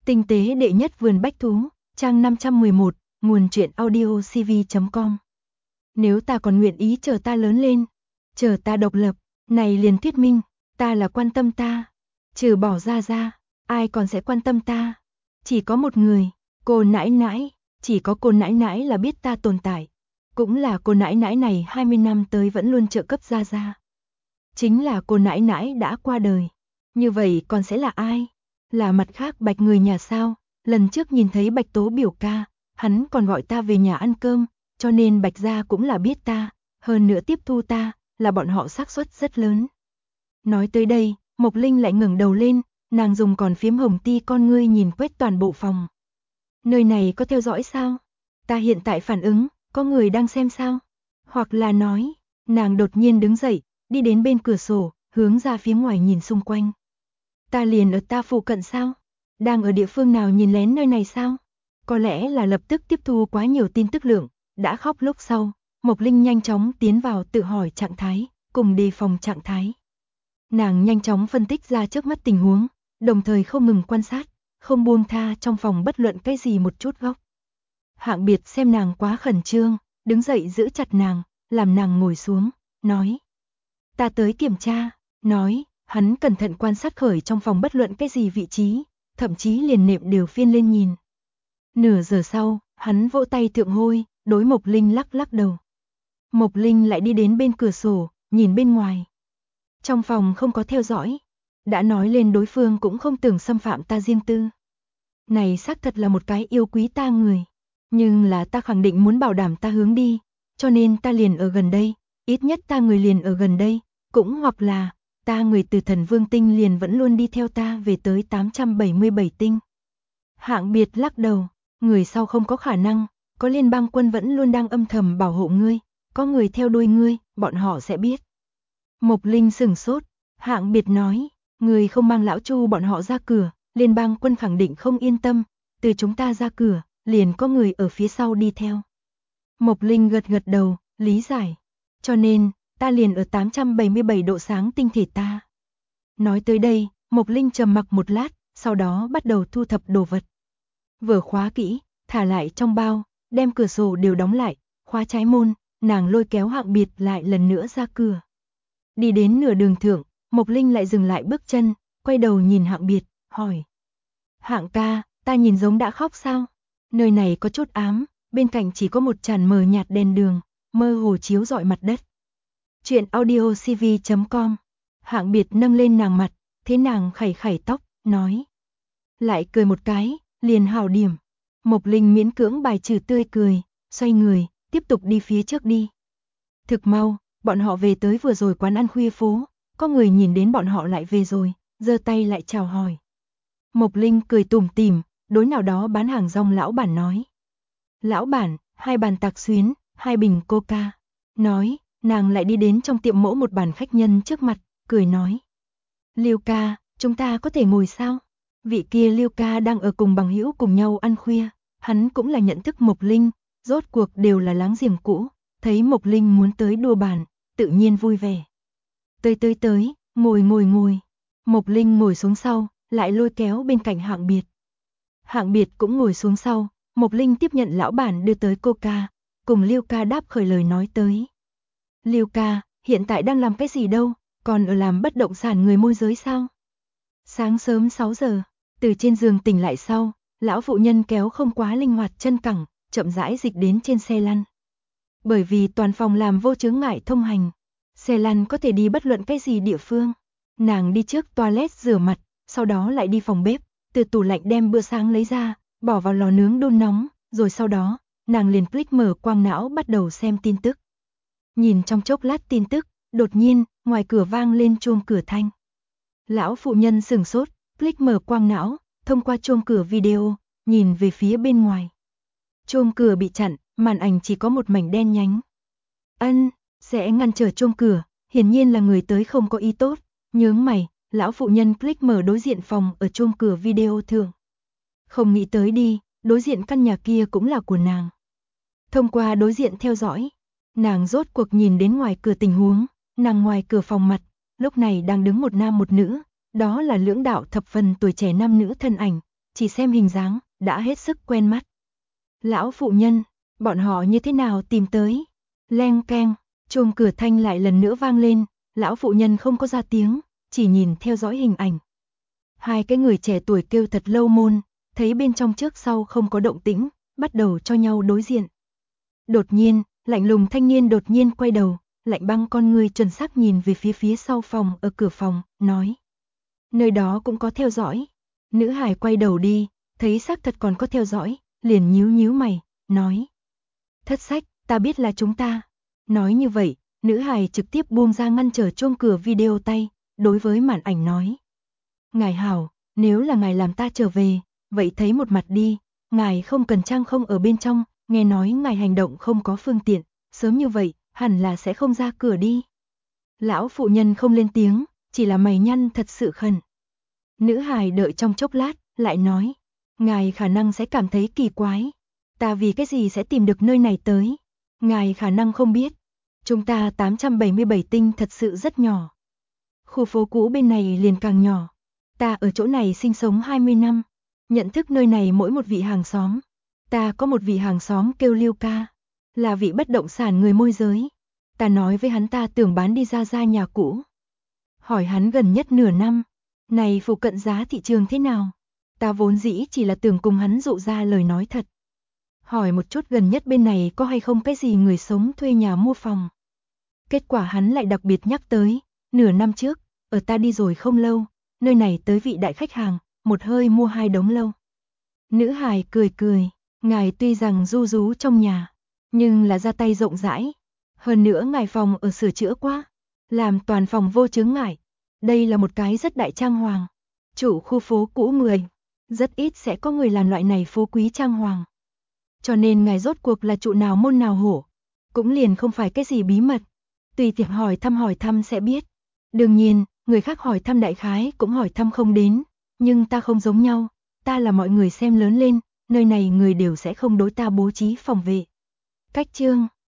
Tinh tế đệ nhất vườn bách thú, trang 511, nguồn truyện audio cv.com. Nếu ta còn nguyện ý chờ ta lớn lên, chờ ta độc lập, này liền thuyết minh, ta là quan tâm ta. Trừ bỏ ra, ai còn sẽ quan tâm ta? Chỉ có một người, cô nãi nãi, chỉ có cô nãi nãi là biết ta tồn tại. Cũng là cô nãi nãi này 20 năm tới vẫn luôn trợ cấp ra. Chính là cô nãi nãi đã qua đời. Như vậy còn sẽ là ai? Là mặt khác Bạch người nhà sao? Lần trước nhìn thấy Bạch Tố biểu ca, hắn còn gọi ta về nhà ăn cơm, cho nên Bạch gia cũng là biết ta, hơn nữa tiếp thu ta, là bọn họ xác suất rất lớn. Nói tới đây, Mộc Linh lại ngẩng đầu lên, nàng dùng còn phiếm hồng ti con ngươi nhìn quét toàn bộ phòng. Nơi này có theo dõi sao? Ta hiện tại phản ứng, có người đang xem sao? Hoặc là nói, nàng đột nhiên đứng dậy, đi đến bên cửa sổ, hướng ra phía ngoài nhìn xung quanh. Ta liền ở ta phụ cận sao? Đang ở địa phương nào nhìn lén nơi này sao? Có lẽ là lập tức tiếp thu quá nhiều tin tức lượng, đã khóc lúc sau, Mộc Linh nhanh chóng tiến vào tự hỏi trạng thái, cùng đề phòng trạng thái. Nàng nhanh chóng phân tích ra trước mắt tình huống, đồng thời không ngừng quan sát, không buông tha trong phòng bất luận cái gì một chút góc. Hạng Biệt xem nàng quá khẩn trương, đứng dậy giữ chặt nàng, làm nàng ngồi xuống, nói. Ta tới kiểm tra, nói, hắn cẩn thận quan sát khởi trong phòng bất luận cái gì vị trí, thậm chí liền nệm đều phiên lên nhìn. Nửa giờ sau, hắn vỗ tay thượng hôi, đối Mộc Linh lắc lắc đầu. Mộc Linh lại đi đến bên cửa sổ, nhìn bên ngoài. Trong phòng không có theo dõi, đã nói lên đối phương cũng không tưởng xâm phạm ta riêng tư. Này xác thật là một cái yêu quý ta người, nhưng là ta khẳng định muốn bảo đảm ta hướng đi, cho nên ta liền ở gần đây, ít nhất ta người liền ở gần đây, cũng hoặc là ta người từ Thần Vương tinh liền vẫn luôn đi theo ta về tới 877 tinh. Hạng Biệt lắc đầu, người sau không có khả năng, có liên bang quân vẫn luôn đang âm thầm bảo hộ ngươi, có người theo đuôi ngươi, bọn họ sẽ biết. Mộc Linh sửng sốt, Hạng Biệt nói, người không mang lão Chu bọn họ ra cửa, liên bang quân khẳng định không yên tâm, từ chúng ta ra cửa, liền có người ở phía sau đi theo. Mộc Linh gật gật đầu, lý giải, cho nên, ta liền ở 877 độ sáng tinh thể ta. Nói tới đây, Mộc Linh trầm mặc một lát, sau đó bắt đầu thu thập đồ vật. Vừa khóa kỹ, thả lại trong bao, đem cửa sổ đều đóng lại, khóa trái môn, nàng lôi kéo Hạng Biệt lại lần nữa ra cửa. Đi đến nửa đường thượng, Mộc Linh lại dừng lại bước chân, quay đầu nhìn Hạng Biệt, hỏi. Hạng ca, ta nhìn giống đã khóc sao? Nơi này có chút ám, bên cạnh chỉ có một tràn mờ nhạt đèn đường, mơ hồ chiếu rọi mặt đất. Chuyện audio cv.com. Hạng Biệt nâng lên nàng mặt, thế nàng khẩy khẩy tóc, nói. Lại cười một cái, liền hảo điểm. Mộc Linh miễn cưỡng bài trừ tươi cười, xoay người, tiếp tục đi phía trước đi. Thực mau, bọn họ về tới vừa rồi quán ăn khuya phố, có người nhìn đến bọn họ lại về rồi, giơ tay lại chào hỏi. Mộc Linh cười tủm tỉm, đối nào đó bán hàng rong lão bản nói. Lão bản, 2 bàn tạc xuyến, 2 bình coca. Nói, nàng lại đi đến trong tiệm mỗ một bàn khách nhân trước mặt, cười nói. Liêu ca, chúng ta có thể ngồi sao? Vị kia Liêu ca đang ở cùng bằng hữu cùng nhau ăn khuya, hắn cũng là nhận thức Mộc Linh, rốt cuộc đều là láng giềng cũ, thấy Mộc Linh muốn tới đua bàn, tự nhiên vui vẻ. Tới, ngồi. Mộc Linh ngồi xuống sau, lại lôi kéo bên cạnh Hạng Biệt. Hạng Biệt cũng ngồi xuống sau, Mộc Linh tiếp nhận lão bản đưa tới coca, cùng Liêu ca đáp khởi lời nói tới. Liêu ca, hiện tại đang làm cái gì đâu, còn ở làm bất động sản người môi giới sao? Sáng sớm 6 giờ, từ trên giường tỉnh lại sau, lão phụ nhân kéo không quá linh hoạt chân cẳng, chậm rãi dịch đến trên xe lăn. Bởi vì toàn phòng làm vô chướng ngại thông hành, xe lăn có thể đi bất luận cái gì địa phương. Nàng đi trước toilet rửa mặt, sau đó lại đi phòng bếp, từ tủ lạnh đem bữa sáng lấy ra, bỏ vào lò nướng đun nóng, rồi sau đó, nàng liền click mở quang não bắt đầu xem tin tức. Nhìn trong chốc lát tin tức, đột nhiên, ngoài cửa vang lên chuông cửa thanh. Lão phụ nhân sửng sốt, click mở quang não, thông qua chuông cửa video, nhìn về phía bên ngoài. Chuông cửa bị chặn, màn ảnh chỉ có một mảnh đen nhánh. Sẽ ngăn trở chuông cửa, hiển nhiên là người tới không có ý tốt, nhướng mày, lão phụ nhân click mở đối diện phòng ở chuông cửa video thường. Không nghĩ tới đi, đối diện căn nhà kia cũng là của nàng. Thông qua đối diện theo dõi, nàng rốt cuộc nhìn đến ngoài cửa tình huống, nàng ngoài cửa phòng mặt, lúc này đang đứng một nam một nữ, đó là lưỡng đạo thập phần tuổi trẻ nam nữ thân ảnh, chỉ xem hình dáng, đã hết sức quen mắt. Lão phụ nhân, bọn họ như thế nào tìm tới? Leng keng, chuông cửa thanh lại lần nữa vang lên, lão phụ nhân không có ra tiếng, chỉ nhìn theo dõi hình ảnh. Hai cái người trẻ tuổi kêu thật lâu môn, thấy bên trong trước sau không có động tĩnh, bắt đầu cho nhau đối diện. Đột nhiên, lạnh lùng thanh niên đột nhiên quay đầu, lạnh băng con người chuẩn xác nhìn về phía sau phòng ở cửa phòng, nói. Nơi đó cũng có theo dõi. Nữ hài quay đầu đi, thấy xác thật còn có theo dõi, liền nhíu mày, nói. Thất sách, ta biết là chúng ta. Nói như vậy, nữ hài trực tiếp buông ra ngăn trở chuông cửa video tay, đối với màn ảnh nói. Ngài hảo, nếu là ngài làm ta trở về, vậy thấy một mặt đi, ngài không cần trang không ở bên trong, nghe nói ngài hành động không có phương tiện, sớm như vậy, hẳn là sẽ không ra cửa đi. Lão phụ nhân không lên tiếng, chỉ là mày nhăn thật sự khẩn. Nữ hài đợi trong chốc lát, lại nói, ngài khả năng sẽ cảm thấy kỳ quái. Ta vì cái gì sẽ tìm được nơi này tới? Ngài khả năng không biết. Chúng ta 877 tinh thật sự rất nhỏ. Khu phố cũ bên này liền càng nhỏ. Ta ở chỗ này sinh sống 20 năm. Nhận thức nơi này mỗi một vị hàng xóm. Ta có một vị hàng xóm kêu Liêu ca. Là vị bất động sản người môi giới. Ta nói với hắn ta tưởng bán đi ra nhà cũ. Hỏi hắn gần nhất nửa năm. Này phụ cận giá thị trường thế nào? Ta vốn dĩ chỉ là tưởng cùng hắn dụ ra lời nói thật. Hỏi một chút gần nhất bên này có hay không cái gì người sống thuê nhà mua phòng. Kết quả hắn lại đặc biệt nhắc tới, nửa năm trước, ở ta đi rồi không lâu, nơi này tới vị đại khách hàng, một hơi mua 2 đống lâu. Nữ hài cười, ngài tuy rằng du rú trong nhà, nhưng là ra tay rộng rãi. Hơn nữa ngài phòng ở sửa chữa quá, làm toàn phòng vô chướng ngại. Đây là một cái rất đại trang hoàng. Chủ khu phố cũ 10, rất ít sẽ có người làm loại này phú quý trang hoàng. Cho nên ngài rốt cuộc là trụ nào môn nào hổ, cũng liền không phải cái gì bí mật. Tùy tiệc hỏi thăm sẽ biết. Đương nhiên, người khác hỏi thăm đại khái cũng hỏi thăm không đến, nhưng ta không giống nhau, ta là mọi người xem lớn lên, nơi này người đều sẽ không đối ta bố trí phòng vệ. Cách chương